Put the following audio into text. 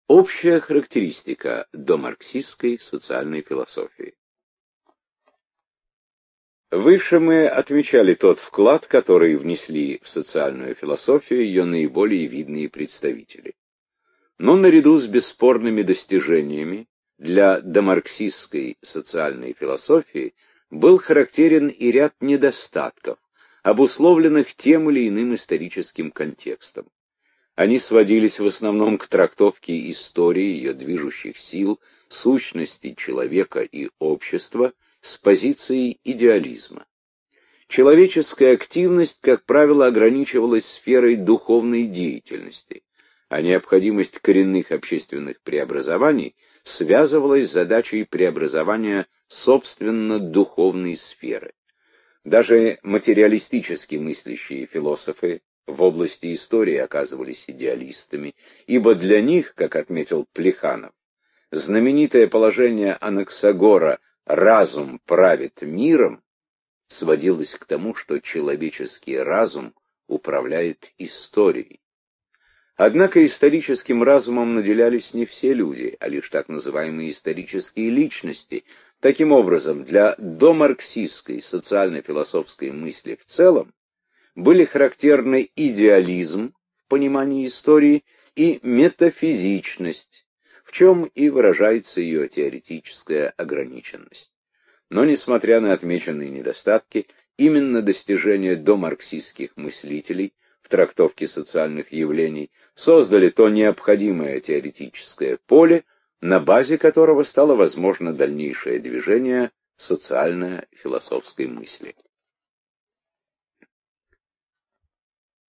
Общая характеристика домарксистской социальной философии. Выше мы отмечали тот вклад, который внесли в социальную философию ее наиболее видные представители. Но наряду с бесспорными достижениями для домарксистской социальной философии был характерен и ряд недостатков, обусловленных тем или иным историческим контекстом. Они сводились в основном к трактовке истории, ее движущих сил, сущности человека и общества с позиции идеализма. Человеческая активность, как правило, ограничивалась сферой духовной деятельности, а необходимость коренных общественных преобразований связывалась с задачей преобразования собственно духовной сферы. Даже материалистически мыслящие философы в области истории оказывались идеалистами, ибо для них, как отметил Плеханов, знаменитое положение Анаксагора «разум правит миром» сводилось к тому, что человеческий разум управляет историей. Однако историческим разумом наделялись не все люди, а лишь так называемые исторические личности. Таким образом, для домарксистской социально-философской мысли в целом были характерны идеализм в понимании истории и метафизичность, в чем и выражается ее теоретическая ограниченность. Но, несмотря на отмеченные недостатки, именно достижения домарксистских мыслителей в трактовке социальных явлений создали то необходимое теоретическое поле, на базе которого стало возможно дальнейшее движение социально-философской мысли.